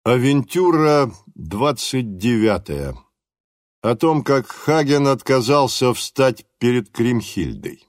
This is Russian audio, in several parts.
Авентюра 29. О том, как Хаген отказался встать перед Кримхильдой.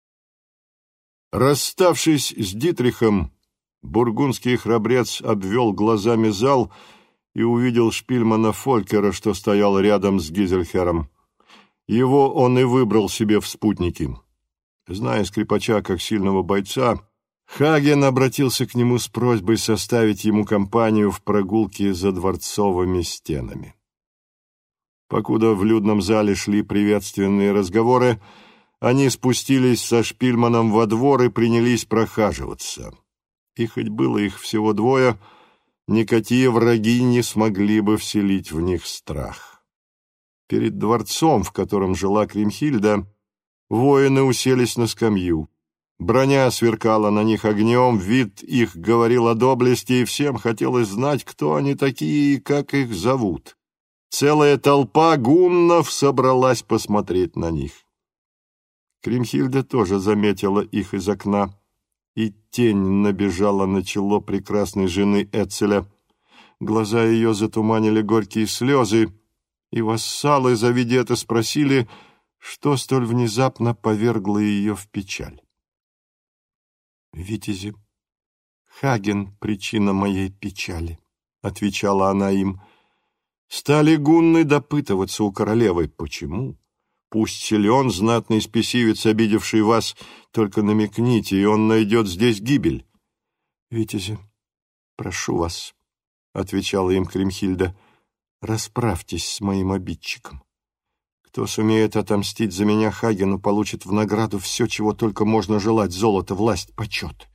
Расставшись с Дитрихом, бургундский храбрец обвел глазами зал и увидел шпильмана Фолькера, что стоял рядом с Гизельхером. Его он и выбрал себе в спутники. Зная скрипача как сильного бойца, Хаген обратился к нему с просьбой составить ему компанию в прогулке за дворцовыми стенами. Покуда в людном зале шли приветственные разговоры, они спустились со шпильманом во двор и принялись прохаживаться. И хоть было их всего двое, никакие враги не смогли бы вселить в них страх. Перед дворцом, в котором жила Кримхильда, воины уселись на скамью. Броня сверкала на них огнем, вид их говорил о доблести, и всем хотелось знать, кто они такие и как их зовут. Целая толпа гуннов собралась посмотреть на них. Кримхильда тоже заметила их из окна, и тень набежала на чело прекрасной жены Эцеля. Глаза ее затуманили горькие слезы, и вассалы, завидя это, спросили, что столь внезапно повергло ее в печаль. «Витязи, Хаген — причина моей печали», — отвечала она им. Стали гунны допытываться у королевы, почему? Пусть силен знатный спесивец, обидевший вас, только намекните, и он найдет здесь гибель. «Витязи, прошу вас», — отвечала им Кримхильда, — «расправьтесь с моим обидчиком. Кто сумеет отомстить за меня Хагену, получит в награду все, чего только можно желать: золото, власть, почет».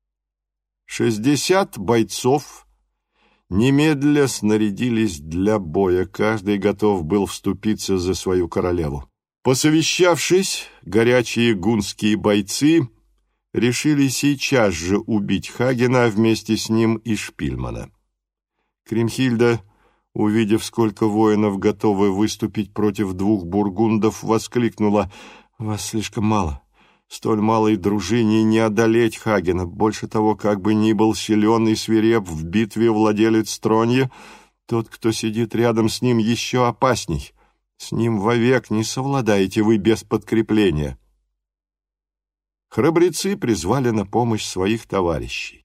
60 бойцов немедля снарядились для боя, каждый готов был вступиться за свою королеву. Посовещавшись, горячие гунские бойцы решили сейчас же убить Хагена, а вместе с ним и шпильмана. Кримхильда, увидев, сколько воинов готовы выступить против двух бургундов, воскликнула: «Вас слишком мало. Столь малой дружине не одолеть Хагена. Больше того, как бы ни был силен и свиреп в битве владелец Тронья, тот, кто сидит рядом с ним, еще опасней. С ним вовек не совладаете вы без подкрепления». Храбрецы призвали на помощь своих товарищей.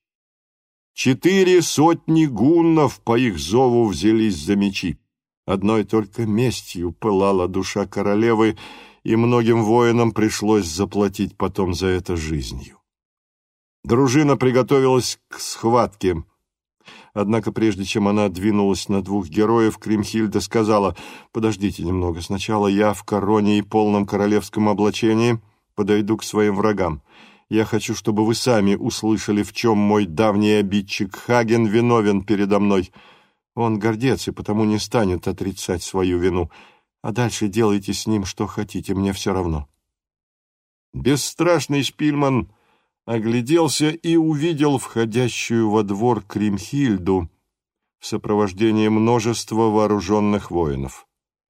400 гуннов по их зову взялись за мечи. Одной только местью пылала душа королевы, и многим воинам пришлось заплатить потом за это жизнью. Дружина приготовилась к схватке. Однако прежде чем она двинулась на двух героев, Кримхильда сказала: «Подождите немного, сначала я в короне и полном королевском облачении подойду к своим врагам. Я хочу, чтобы вы сами услышали, в чем мой давний обидчик Хаген виновен передо мной. Он гордец и потому не станет отрицать свою вину. А дальше делайте с ним что хотите, мне все равно». Бесстрашный шпильман огляделся и увидел входящую во двор Кримхильду в сопровождении множества вооруженных воинов.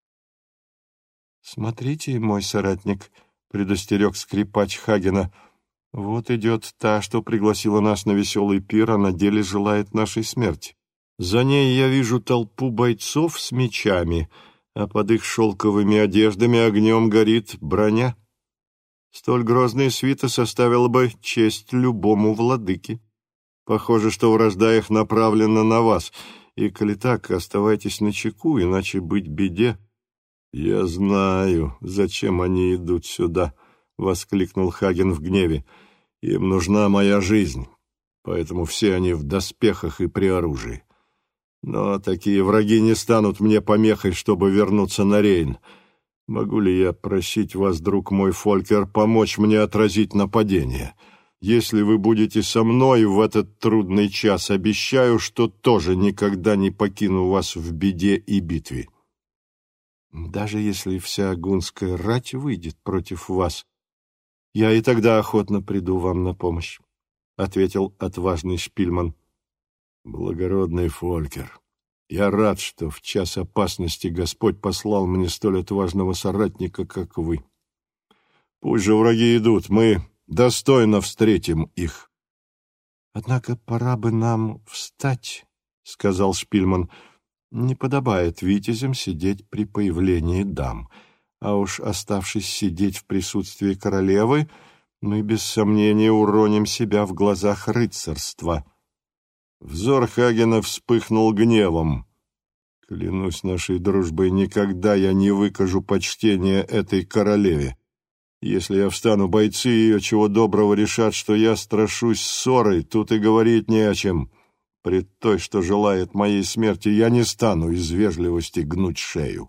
«Смотрите, мой соратник», — предостерег скрипач Хагена, — «вот идет та, что пригласила нас на веселый пир, а на деле желает нашей смерти. За ней я вижу толпу бойцов с мечами, а под их шелковыми одеждами огнем горит броня. Столь грозная свита составила бы честь любому владыке. Похоже, что вражда их направлена на вас, и, коли так, оставайтесь начеку, иначе быть беде». «Я знаю, зачем они идут сюда», — воскликнул Хаген в гневе. «Им нужна моя жизнь, поэтому все они в доспехах и при оружии. Но такие враги не станут мне помехой, чтобы вернуться на Рейн. Могу ли я просить вас, друг мой Фолькер, помочь мне отразить нападение? Если вы будете со мной в этот трудный час, обещаю, что тоже никогда не покину вас в беде и битве». «Даже если вся гунская рать выйдет против вас, я и тогда охотно приду вам на помощь», — ответил отважный шпильман. «Благородный Фолькер, я рад, что в час опасности Господь послал мне столь отважного соратника, как вы. Пусть же враги идут, мы достойно встретим их». «Однако пора бы нам встать сказал Шпильман. «Не подобает витязям сидеть при появлении дам, а уж оставшись сидеть в присутствии королевы, мы без сомнения уроним себя в глазах рыцарства». Взор Хагена вспыхнул гневом. «Клянусь нашей дружбой, никогда я не выкажу почтения этой королеве. Если я встану, бойцы ее чего доброго решат, что я страшусь ссоры, тут и говорить не о чем. Пред той, что желает моей смерти, я не стану из вежливости гнуть шею».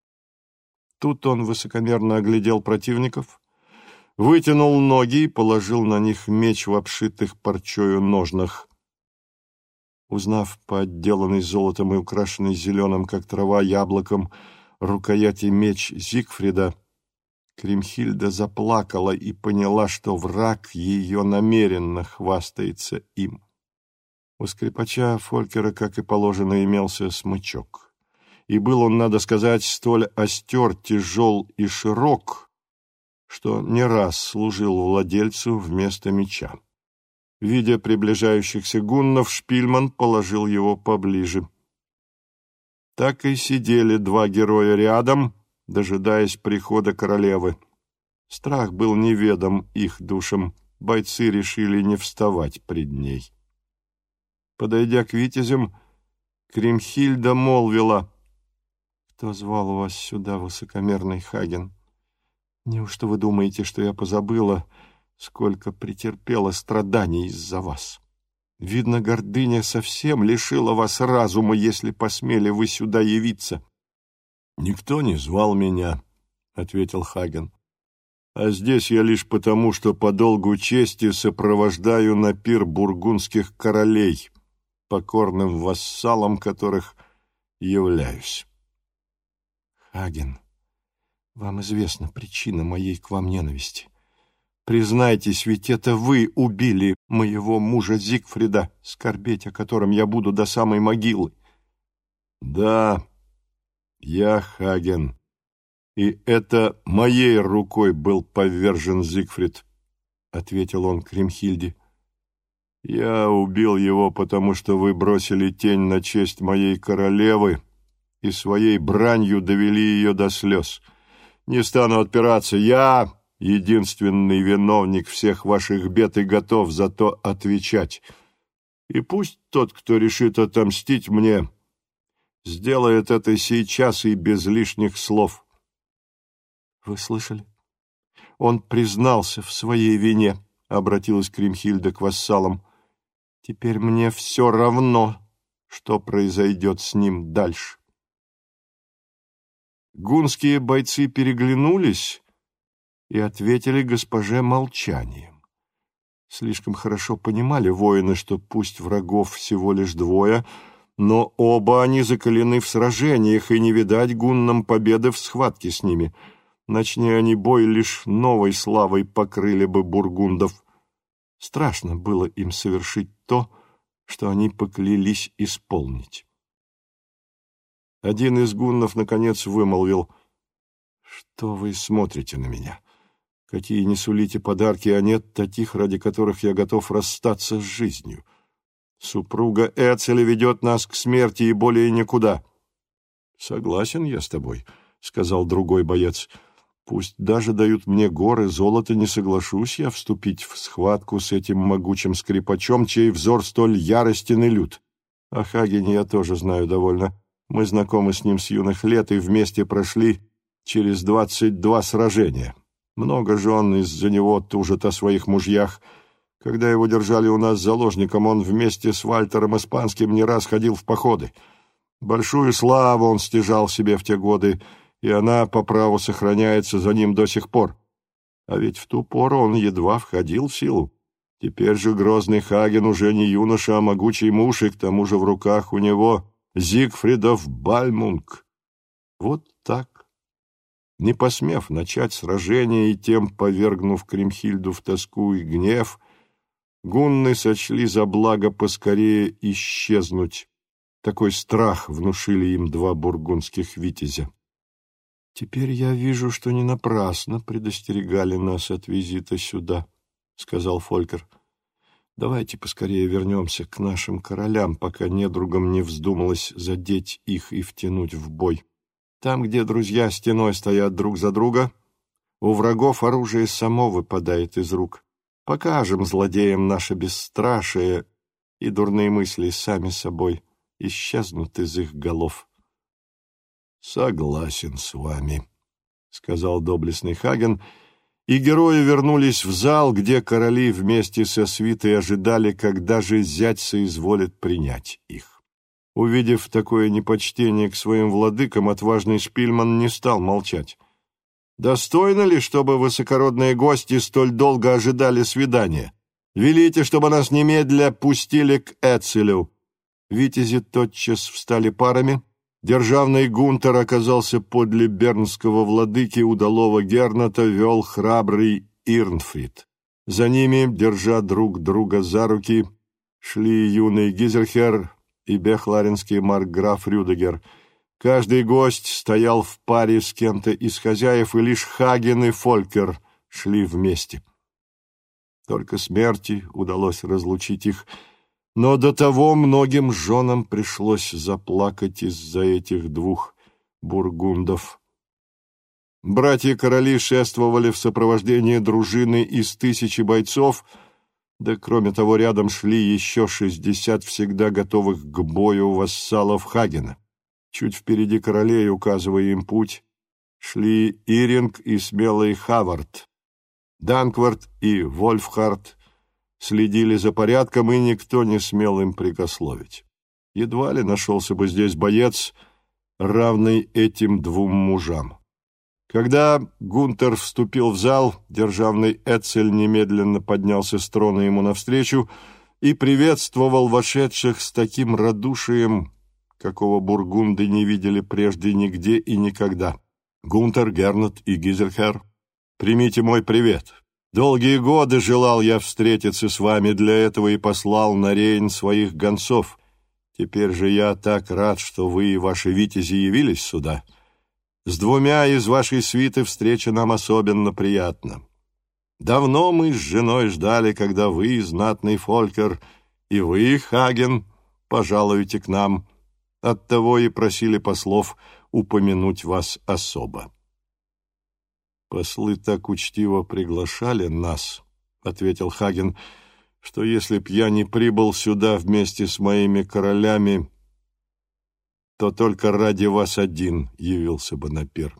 Тут он высокомерно оглядел противников, вытянул ноги и положил на них меч в обшитых парчою ножнах. Узнав по отделанной золотом и украшенной зеленым, как трава, яблоком рукояти меч Зигфрида, Кримхильда заплакала и поняла, что враг ее намеренно хвастается им. У скрипача Фолькера, как и положено, имелся смычок. И был он, надо сказать, столь остер, тяжел и широк, что не раз служил владельцу вместо меча. Видя приближающихся гуннов, Шпильман положил его поближе. Так и сидели два героя рядом, дожидаясь прихода королевы. Страх был неведом их душам, бойцы решили не вставать пред ней. Подойдя к витязям, Кримхильда молвила: «Кто звал вас сюда, высокомерный Хаген? Неужто вы думаете, что я позабыла, сколько претерпела страданий из-за вас? Видно, гордыня совсем лишила вас разума, если посмели вы сюда явиться». «Никто не звал меня», — ответил Хаген. «А здесь я лишь потому, что по долгу чести сопровождаю на пир бургундских королей, покорным вассалом которых являюсь». «Хаген, вам известна причина моей к вам ненависти. Признайтесь, ведь это вы убили моего мужа Зигфрида, скорбеть о котором я буду до самой могилы». «Да, я Хаген, и это моей рукой был повержен Зигфрид», — ответил он Кримхильде. «Я убил его, потому что вы бросили тень на честь моей королевы и своей бранью довели ее до слез. Не стану отпираться, я единственный виновник всех ваших бед и готов за то отвечать. И пусть тот, кто решит отомстить мне, сделает это сейчас и без лишних слов». «Вы слышали? Он признался в своей вине», — обратилась Кримхильда к вассалам. «Теперь мне все равно, что произойдет с ним дальше». Гунские бойцы переглянулись и ответили госпоже молчанием. Слишком хорошо понимали воины, что пусть врагов всего лишь двое, но оба они закалены в сражениях, и не видать гуннам победы в схватке с ними. Начни они бой, лишь новой славой покрыли бы бургундов. Страшно было им совершить то, что они поклялись исполнить. Один из гуннов, наконец, вымолвил: «Что вы смотрите на меня? Какие не сулите подарки, а нет таких, ради которых я готов расстаться с жизнью. Супруга Эцеля ведет нас к смерти и более никуда». «Согласен я с тобой», — сказал другой боец. «Пусть даже дают мне горы золота, не соглашусь я вступить в схватку с этим могучим скрипачом, чей взор столь яростен и лют. О Хагене я тоже знаю довольно. Мы знакомы с ним с юных лет и вместе прошли через 22 сражения. Много же он из-за него тужит о своих мужьях. Когда его держали у нас заложником, он вместе с Вальтером Испанским не раз ходил в походы. Большую славу он стяжал себе в те годы, и она по праву сохраняется за ним до сих пор. А ведь в ту пору он едва входил в силу. Теперь же грозный Хаген уже не юноша, а могучий муж, и к тому же в руках у него Зигфридов Бальмунг. Вот так. Не посмев начать сражение и тем повергнув Кримхильду в тоску и гнев, гунны сочли за благо поскорее исчезнуть. Такой страх внушили им два бургундских витязя. «Теперь я вижу, что не напрасно предостерегали нас от визита сюда», — сказал Фолькер. Давайте поскорее вернемся к нашим королям, пока недругам не вздумалось задеть их и втянуть в бой. Там, где друзья стеной стоят друг за друга, у врагов оружие само выпадает из рук. Покажем злодеям наше бесстрашие, и дурные мысли сами собой исчезнут из их голов. «Согласен с вами», — сказал доблестный Хаген, и герои вернулись в зал, где короли вместе со свитой ожидали, когда же зять соизволит принять их. Увидев такое непочтение к своим владыкам, отважный Шпильман не стал молчать. «Достойно ли, чтобы высокородные гости столь долго ожидали свидания? Велите, чтобы нас немедля пустили к Эцелю». Витязи тотчас встали парами. Державный Гунтер оказался подле бернского владыки, удалого Герната вел храбрый Ирнфрид. За ними, держа друг друга за руки, шли юный Гизельхер и бехларенский маркграф Рюдегер. Каждый гость стоял в паре с кем-то из хозяев, и лишь Хаген и Фолькер шли вместе. Только смерти удалось разлучить их, но до того многим женам пришлось заплакать из-за этих двух бургундов. Братья-короли шествовали в сопровождении дружины из 1000 бойцов, да кроме того рядом шли еще 60 всегда готовых к бою вассалов Хагена. Чуть впереди королей, указывая им путь, шли Иринг и смелый Хавард. Данквард и Вольфхард следили за порядком, и никто не смел им прикословить. Едва ли нашелся бы здесь боец, равный этим двум мужам. Когда Гунтер вступил в зал, державный Эцель немедленно поднялся с трона ему навстречу и приветствовал вошедших с таким радушием, какого бургунды не видели прежде нигде и никогда. «Гунтер, Гернот и Гизельхер, примите мой привет. Долгие годы желал я встретиться с вами, для этого и послал на Рейн своих гонцов. Теперь же я так рад, что вы и ваши витязи явились сюда. С двумя из вашей свиты встреча нам особенно приятна. Давно мы с женой ждали, когда вы, знатный Фолькер, и вы, Хаген, пожалуете к нам. Оттого и просили послов упомянуть вас особо». «Послы так учтиво приглашали нас, — ответил Хаген, — что если б я не прибыл сюда вместе с моими королями, то только ради вас один явился бы на пир».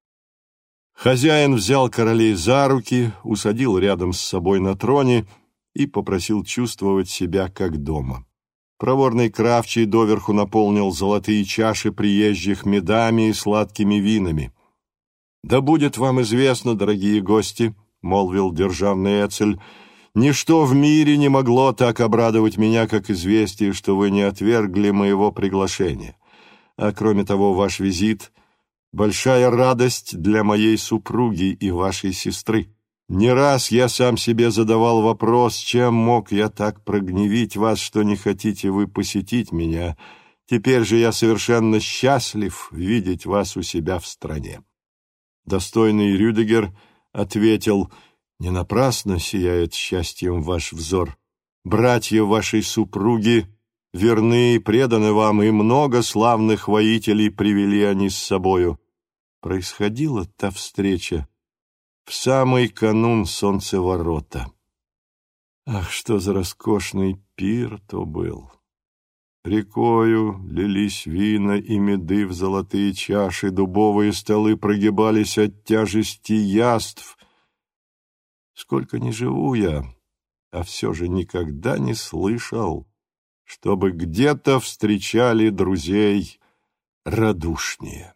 Хозяин взял королей за руки, усадил рядом с собой на троне и попросил чувствовать себя как дома. Проворный кравчий доверху наполнил золотые чаши приезжих медами и сладкими винами. «Да будет вам известно, дорогие гости, — молвил державный Эцель, — ничто в мире не могло так обрадовать меня, как известие, что вы не отвергли моего приглашения. А кроме того, ваш визит — большая радость для моей супруги и вашей сестры. Не раз я сам себе задавал вопрос, чем мог я так прогневить вас, что не хотите вы посетить меня. Теперь же я совершенно счастлив видеть вас у себя в стране». Достойный Рюдегер ответил: «Не напрасно сияет счастьем ваш взор. Братья вашей супруги верны и преданы вам, и много славных воителей привели они с собою». Происходила та встреча в самый канун солнцеворота. Ах, что за роскошный пир то был! Рекою лились вина и меды в золотые чаши, дубовые столы прогибались от тяжести яств. Сколько ни живу я, а все же никогда не слышал, чтобы где-то встречали друзей радушнее.